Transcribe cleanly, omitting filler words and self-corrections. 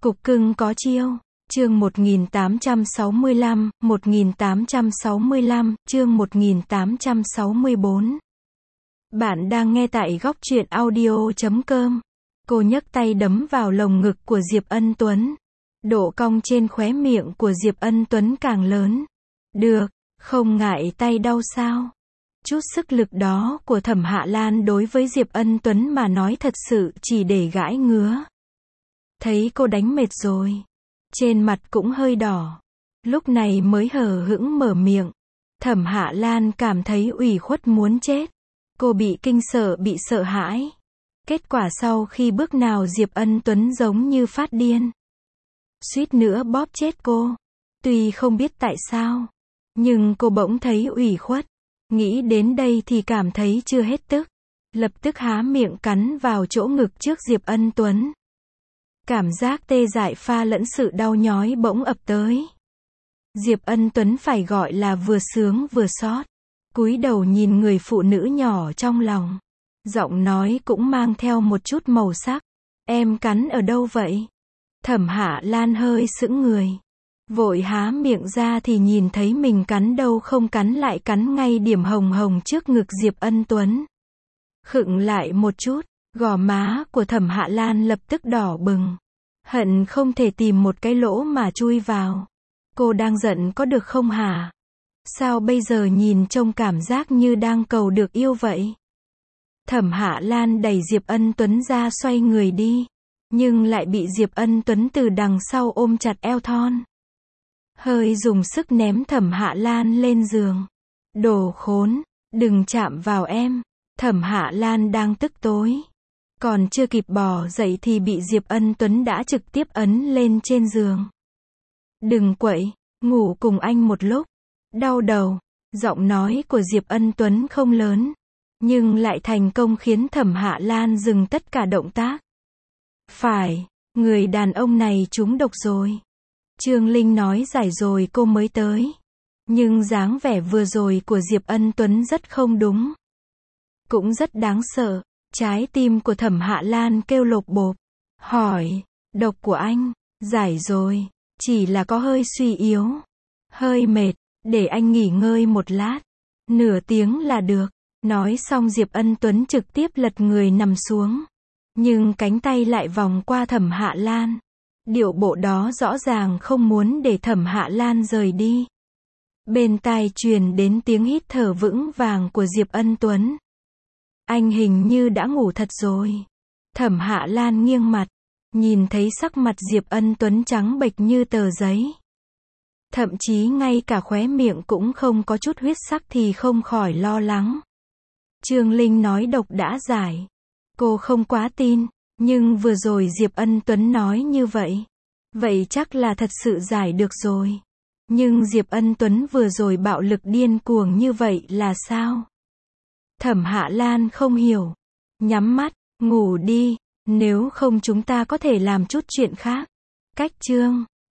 Cục cưng có chiêu. Chương 1865, 1865, chương 1864. Bạn đang nghe tại góc truyện audio.com. Cô nhấc tay đấm vào lồng ngực của Diệp Ân Tuấn. Độ cong trên khóe miệng của Diệp Ân Tuấn càng lớn. Được, không ngại tay đau sao? Chút sức lực đó của Thẩm Hạ Lan đối với Diệp Ân Tuấn mà nói thật sự chỉ để gãi ngứa. Thấy cô đánh mệt rồi. Trên mặt cũng hơi đỏ. Lúc này mới hờ hững mở miệng. Thẩm Hạ Lan cảm thấy ủy khuất muốn chết. Cô bị kinh sợ, bị sợ hãi. Kết quả sau khi bước nào Diệp Ân Tuấn giống như phát điên. Suýt nữa bóp chết cô. Tuy không biết tại sao, nhưng cô bỗng thấy ủy khuất. Nghĩ đến đây thì cảm thấy chưa hết tức. Lập tức há miệng cắn vào chỗ ngực trước Diệp Ân Tuấn. Cảm giác tê dại pha lẫn sự đau nhói bỗng ập tới. Diệp Ân Tuấn phải gọi là vừa sướng vừa xót. Cúi đầu nhìn người phụ nữ nhỏ trong lòng. Giọng nói cũng mang theo một chút màu sắc. Em cắn ở đâu vậy? Thẩm Hạ Lan hơi sững người. Vội há miệng ra thì nhìn thấy mình cắn đâu không cắn lại cắn ngay điểm hồng hồng trước ngực Diệp Ân Tuấn. Khựng lại một chút, gò má của Thẩm Hạ Lan lập tức đỏ bừng. Hận không thể tìm một cái lỗ mà chui vào. Cô đang giận có được không hả? Sao bây giờ nhìn trông cảm giác như đang cầu được yêu vậy? Thẩm Hạ Lan đẩy Diệp Ân Tuấn ra xoay người đi. Nhưng lại bị Diệp Ân Tuấn từ đằng sau ôm chặt eo thon. Hơi dùng sức ném Thẩm Hạ Lan lên giường. Đồ khốn, đừng chạm vào em. Thẩm Hạ Lan đang tức tối. Còn chưa kịp bò dậy thì bị Diệp Ân Tuấn đã trực tiếp ấn lên trên giường. Đừng quậy, ngủ cùng anh một lúc. Đau đầu. Giọng nói của Diệp Ân Tuấn không lớn, nhưng lại thành công khiến Thẩm Hạ Lan dừng tất cả động tác. Phải, người đàn ông này trúng độc rồi. Trương Linh nói giải rồi cô mới tới. Nhưng dáng vẻ vừa rồi của Diệp Ân Tuấn rất không đúng. Cũng rất đáng sợ. Trái tim của Thẩm Hạ Lan kêu lộp bộp. Hỏi, độc của anh, giải rồi. Chỉ là có hơi suy yếu. Hơi mệt, để anh nghỉ ngơi một lát. Nửa tiếng là được. Nói xong Diệp Ân Tuấn trực tiếp lật người nằm xuống. Nhưng cánh tay lại vòng qua Thẩm Hạ Lan. Điệu bộ đó rõ ràng không muốn để Thẩm Hạ Lan rời đi. Bên tai truyền đến tiếng hít thở vững vàng của Diệp Ân Tuấn. Anh hình như đã ngủ thật rồi. Thẩm Hạ Lan nghiêng mặt. Nhìn thấy sắc mặt Diệp Ân Tuấn trắng bệch như tờ giấy. Thậm chí ngay cả khóe miệng cũng không có chút huyết sắc thì không khỏi lo lắng. Trương Linh nói độc đã giải. Cô không quá tin. Nhưng vừa rồi Diệp Ân Tuấn nói như vậy. Vậy chắc là thật sự giải được rồi. Nhưng Diệp Ân Tuấn vừa rồi bạo lực điên cuồng như vậy là sao? Thẩm Hạ Lan không hiểu. Nhắm mắt, ngủ đi. Nếu không chúng ta có thể làm chút chuyện khác. Cách chương